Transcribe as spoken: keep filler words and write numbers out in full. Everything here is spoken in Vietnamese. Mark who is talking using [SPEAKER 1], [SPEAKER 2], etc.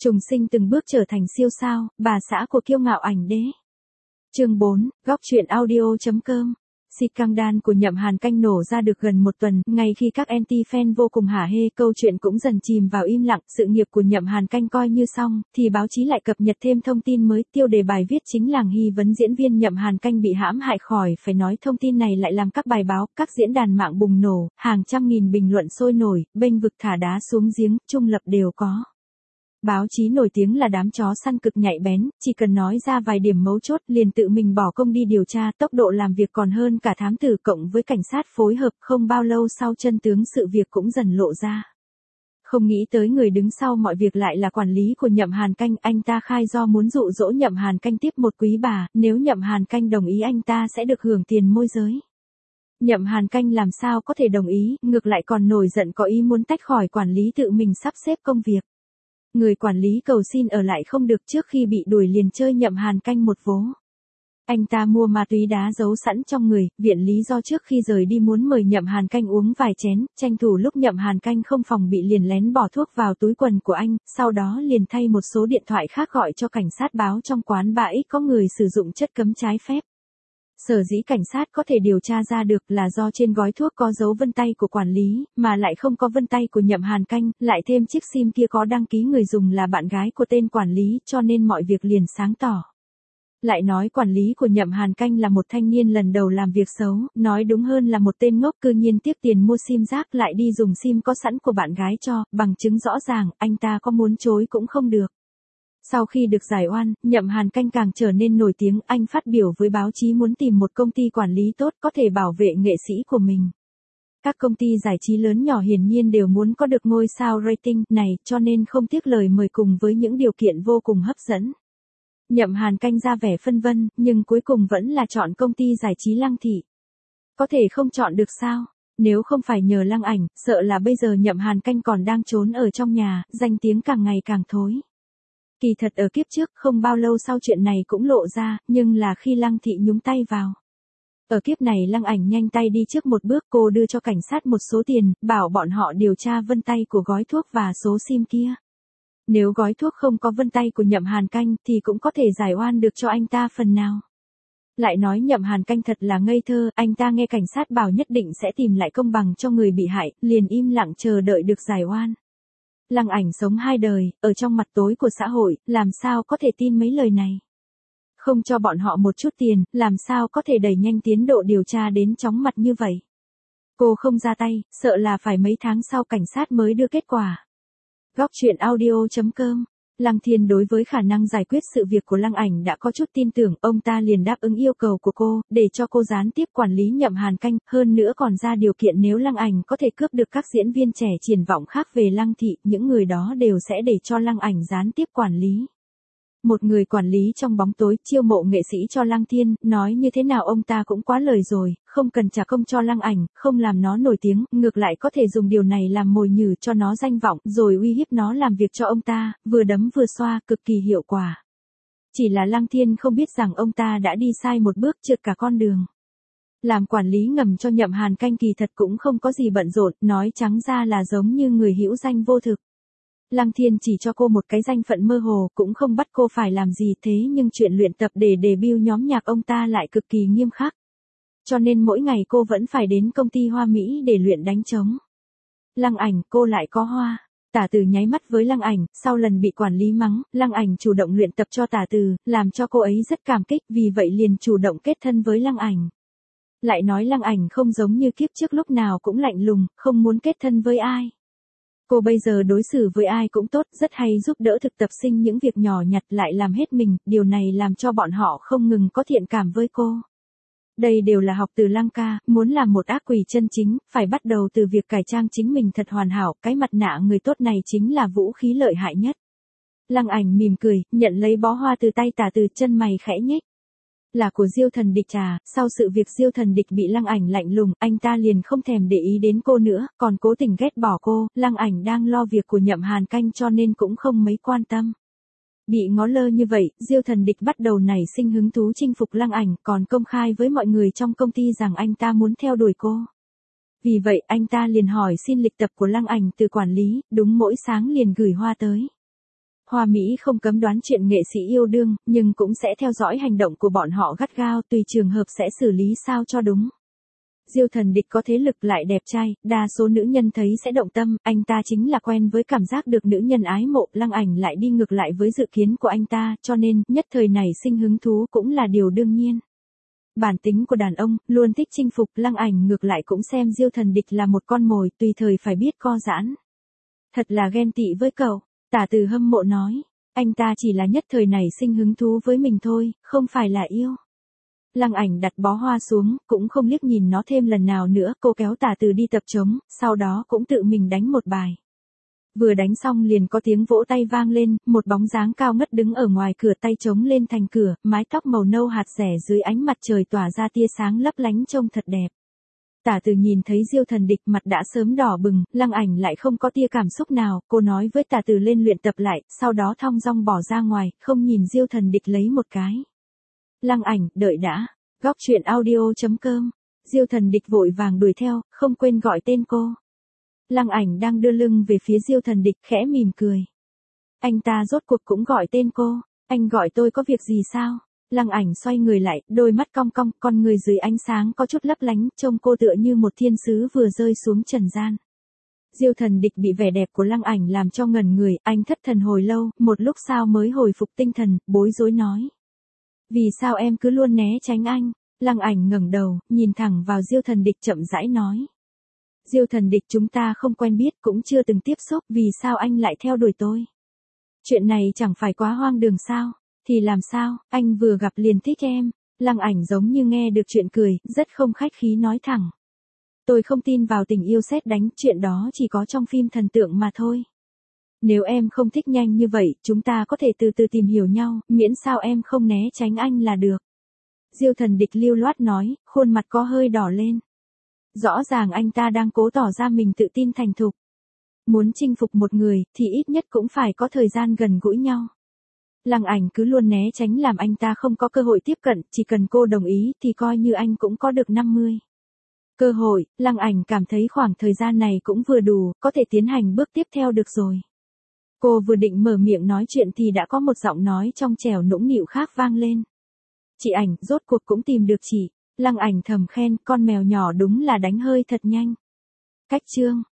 [SPEAKER 1] Trùng sinh từng bước trở thành siêu sao, bà xã của kiêu ngạo ảnh đế. Chương bốn, góc truyện audio.com. Scandal của Nhậm Hàn Canh nổ ra được gần một tuần, ngay khi các anti-fan vô cùng hả hê, câu chuyện cũng dần chìm vào im lặng, sự nghiệp của Nhậm Hàn Canh coi như xong, thì báo chí lại cập nhật thêm thông tin mới, tiêu đề bài viết chính là nghi vấn diễn viên Nhậm Hàn Canh bị hãm hại. Khỏi phải nói, thông tin này lại làm các bài báo, các diễn đàn mạng bùng nổ, hàng trăm nghìn bình luận sôi nổi, bênh vực thả đá xuống giếng, trung lập đều có. Báo chí nổi tiếng là đám chó săn cực nhạy bén, chỉ cần nói ra vài điểm mấu chốt liền tự mình bỏ công đi điều tra, tốc độ làm việc còn hơn cả thám tử cộng với cảnh sát phối hợp. Không bao lâu sau, chân tướng sự việc cũng dần lộ ra. Không nghĩ tới người đứng sau mọi việc lại là quản lý của Nhậm Hàn Canh. Anh ta khai do muốn dụ dỗ Nhậm Hàn Canh tiếp một quý bà, nếu Nhậm Hàn Canh đồng ý anh ta sẽ được hưởng tiền môi giới. Nhậm Hàn Canh làm sao có thể đồng ý, ngược lại còn nổi giận có ý muốn tách khỏi quản lý, tự mình sắp xếp công việc. Người quản lý cầu xin ở lại không được, trước khi bị đuổi liền chơi Nhậm Hàn Canh một vố. Anh ta mua ma túy đá giấu sẵn trong người, viện lý do trước khi rời đi muốn mời Nhậm Hàn Canh uống vài chén, tranh thủ lúc Nhậm Hàn Canh không phòng bị liền lén bỏ thuốc vào túi quần của anh, sau đó liền thay một số điện thoại khác gọi cho cảnh sát báo trong quán ba X có người sử dụng chất cấm trái phép. Sở dĩ cảnh sát có thể điều tra ra được là do trên gói thuốc có dấu vân tay của quản lý, mà lại không có vân tay của Nhậm Hàn Canh, lại thêm chiếc sim kia có đăng ký người dùng là bạn gái của tên quản lý, cho nên mọi việc liền sáng tỏ. Lại nói quản lý của Nhậm Hàn Canh là một thanh niên lần đầu làm việc xấu, nói đúng hơn là một tên ngốc, cư nhiên tiếc tiền mua sim rác lại đi dùng sim có sẵn của bạn gái cho, bằng chứng rõ ràng, anh ta có muốn chối cũng không được. Sau khi được giải oan, Nhậm Hàn Canh càng trở nên nổi tiếng, anh phát biểu với báo chí muốn tìm một công ty quản lý tốt có thể bảo vệ nghệ sĩ của mình. Các công ty giải trí lớn nhỏ hiển nhiên đều muốn có được ngôi sao rating này, cho nên không tiếc lời mời cùng với những điều kiện vô cùng hấp dẫn. Nhậm Hàn Canh ra vẻ phân vân, nhưng cuối cùng vẫn là chọn công ty giải trí Lăng Thị. Có thể không chọn được sao? Nếu không phải nhờ Lăng Ảnh, sợ là bây giờ Nhậm Hàn Canh còn đang trốn ở trong nhà, danh tiếng càng ngày càng thối. Kỳ thật ở kiếp trước không bao lâu sau chuyện này cũng lộ ra, nhưng là khi Lăng Thị nhúng tay vào. Ở kiếp này Lăng Ảnh nhanh tay đi trước một bước, cô đưa cho cảnh sát một số tiền, bảo bọn họ điều tra vân tay của gói thuốc và số sim kia. Nếu gói thuốc không có vân tay của Nhậm Hàn Canh thì cũng có thể giải oan được cho anh ta phần nào. Lại nói Nhậm Hàn Canh thật là ngây thơ, anh ta nghe cảnh sát bảo nhất định sẽ tìm lại công bằng cho người bị hại, liền im lặng chờ đợi được giải oan. Lăng Ảnh sống hai đời, ở trong mặt tối của xã hội, làm sao có thể tin mấy lời này. Không cho bọn họ một chút tiền, làm sao có thể đẩy nhanh tiến độ điều tra đến chóng mặt như vậy. Cô không ra tay, sợ là phải mấy tháng sau cảnh sát mới đưa kết quả. Góc truyện audio.com. Lăng Thiên đối với khả năng giải quyết sự việc của Lăng Ảnh đã có chút tin tưởng, ông ta liền đáp ứng yêu cầu của cô, để cho cô gián tiếp quản lý Nhậm Hàn Canh, hơn nữa còn ra điều kiện nếu Lăng Ảnh có thể cướp được các diễn viên trẻ triển vọng khác về Lăng Thị, những người đó đều sẽ để cho Lăng Ảnh gián tiếp quản lý. Một người quản lý trong bóng tối, chiêu mộ nghệ sĩ cho Lăng Thiên, nói như thế nào ông ta cũng quá lời rồi, không cần trả công cho Lăng Ảnh, không làm nó nổi tiếng, ngược lại có thể dùng điều này làm mồi nhử cho nó danh vọng, rồi uy hiếp nó làm việc cho ông ta, vừa đấm vừa xoa, cực kỳ hiệu quả. Chỉ là Lăng Thiên không biết rằng ông ta đã đi sai một bước, trượt cả con đường. Làm quản lý ngầm cho Nhậm Hàn Canh kỳ thật cũng không có gì bận rộn, nói trắng ra là giống như người hữu danh vô thực. Lăng Thiên chỉ cho cô một cái danh phận mơ hồ, cũng không bắt cô phải làm gì, thế nhưng chuyện luyện tập để debut nhóm nhạc ông ta lại cực kỳ nghiêm khắc. Cho nên mỗi ngày cô vẫn phải đến công ty Hoa Mỹ để luyện đánh trống. Lăng Ảnh, cô lại có hoa. Tả Từ nháy mắt với Lăng Ảnh, sau lần bị quản lý mắng, Lăng Ảnh chủ động luyện tập cho Tả Từ, làm cho cô ấy rất cảm kích, vì vậy liền chủ động kết thân với Lăng Ảnh. Lại nói Lăng Ảnh không giống như kiếp trước lúc nào cũng lạnh lùng, không muốn kết thân với ai. Cô bây giờ đối xử với ai cũng tốt, rất hay giúp đỡ thực tập sinh những việc nhỏ nhặt, lại làm hết mình, điều này làm cho bọn họ không ngừng có thiện cảm với cô. Đây đều là học từ Lăng ca, muốn làm một ác quỷ chân chính, phải bắt đầu từ việc cải trang chính mình thật hoàn hảo, cái mặt nạ người tốt này chính là vũ khí lợi hại nhất. Lăng Ảnh mỉm cười, nhận lấy bó hoa từ tay Tả Từ, chân mày khẽ nhếch. Là của Diêu Thần Địch à, sau sự việc Diêu Thần Địch bị Lăng Ảnh lạnh lùng, anh ta liền không thèm để ý đến cô nữa, còn cố tình ghét bỏ cô, Lăng Ảnh đang lo việc của Nhậm Hàn Canh cho nên cũng không mấy quan tâm. Bị ngó lơ như vậy, Diêu Thần Địch bắt đầu nảy sinh hứng thú chinh phục Lăng Ảnh, còn công khai với mọi người trong công ty rằng anh ta muốn theo đuổi cô. Vì vậy anh ta liền hỏi xin lịch tập của Lăng Ảnh từ quản lý, đúng mỗi sáng liền gửi hoa tới. Hoa Mỹ không cấm đoán chuyện nghệ sĩ yêu đương, nhưng cũng sẽ theo dõi hành động của bọn họ gắt gao, tùy trường hợp sẽ xử lý sao cho đúng. Diêu Thần Địch có thế lực lại đẹp trai, đa số nữ nhân thấy sẽ động tâm, anh ta chính là quen với cảm giác được nữ nhân ái mộ, Lăng Ảnh lại đi ngược lại với dự kiến của anh ta, cho nên, nhất thời này sinh hứng thú cũng là điều đương nhiên. Bản tính của đàn ông, luôn thích chinh phục, Lăng Ảnh ngược lại cũng xem Diêu Thần Địch là một con mồi, tùy thời phải biết co giãn. Thật là ghen tị với cậu, Tả Từ hâm mộ nói, anh ta chỉ là nhất thời này sinh hứng thú với mình thôi, không phải là yêu. Lăng Ảnh đặt bó hoa xuống, cũng không liếc nhìn nó thêm lần nào nữa, cô kéo Tả Từ đi tập trống, sau đó cũng tự mình đánh một bài. Vừa đánh xong liền có tiếng vỗ tay vang lên, một bóng dáng cao ngất đứng ở ngoài cửa, tay chống lên thành cửa, mái tóc màu nâu hạt rẻ dưới ánh mặt trời tỏa ra tia sáng lấp lánh trông thật đẹp. Tả Từ nhìn thấy Diêu Thần Địch mặt đã sớm đỏ bừng, Lăng Ảnh lại không có tia cảm xúc nào, cô nói với Tả Từ lên luyện tập lại, sau đó thong dong bỏ ra ngoài, không nhìn Diêu Thần Địch lấy một cái. Lăng Ảnh, đợi đã. Góc truyện audio chấm com. Diêu Thần Địch vội vàng đuổi theo, không quên gọi tên cô. Lăng Ảnh đang đưa lưng về phía Diêu Thần Địch, khẽ mỉm cười. Anh ta rốt cuộc cũng gọi tên cô, anh gọi tôi có việc gì sao? Lăng Ảnh xoay người lại, đôi mắt cong cong, con người dưới ánh sáng có chút lấp lánh, trông cô tựa như một thiên sứ vừa rơi xuống trần gian. Diêu Thần Địch bị vẻ đẹp của Lăng Ảnh làm cho ngẩn người, anh thất thần hồi lâu, một lúc sau mới hồi phục tinh thần, bối rối nói. Vì sao em cứ luôn né tránh anh? Lăng Ảnh ngẩng đầu, nhìn thẳng vào Diêu Thần Địch chậm rãi nói. Diêu Thần Địch, chúng ta không quen biết, cũng chưa từng tiếp xúc, vì sao anh lại theo đuổi tôi? Chuyện này chẳng phải quá hoang đường sao? Thì làm sao, anh vừa gặp liền thích em. Lăng Ảnh giống như nghe được chuyện cười, rất không khách khí nói thẳng. Tôi không tin vào tình yêu sét đánh, chuyện đó chỉ có trong phim thần tượng mà thôi. Nếu em không thích nhanh như vậy, chúng ta có thể từ từ tìm hiểu nhau, miễn sao em không né tránh anh là được. Diêu Thần Địch lưu loát nói, khuôn mặt có hơi đỏ lên. Rõ ràng anh ta đang cố tỏ ra mình tự tin thành thục. Muốn chinh phục một người, thì ít nhất cũng phải có thời gian gần gũi nhau. Lăng Ảnh cứ luôn né tránh làm anh ta không có cơ hội tiếp cận, chỉ cần cô đồng ý thì coi như anh cũng có được năm mươi. Cơ hội, Lăng Ảnh cảm thấy khoảng thời gian này cũng vừa đủ, có thể tiến hành bước tiếp theo được rồi. Cô vừa định mở miệng nói chuyện thì đã có một giọng nói trong trẻo nũng nịu khác vang lên. Chị Ảnh, rốt cuộc cũng tìm được chị. Lăng Ảnh thầm khen, con mèo nhỏ đúng là đánh hơi thật nhanh. Cách chương.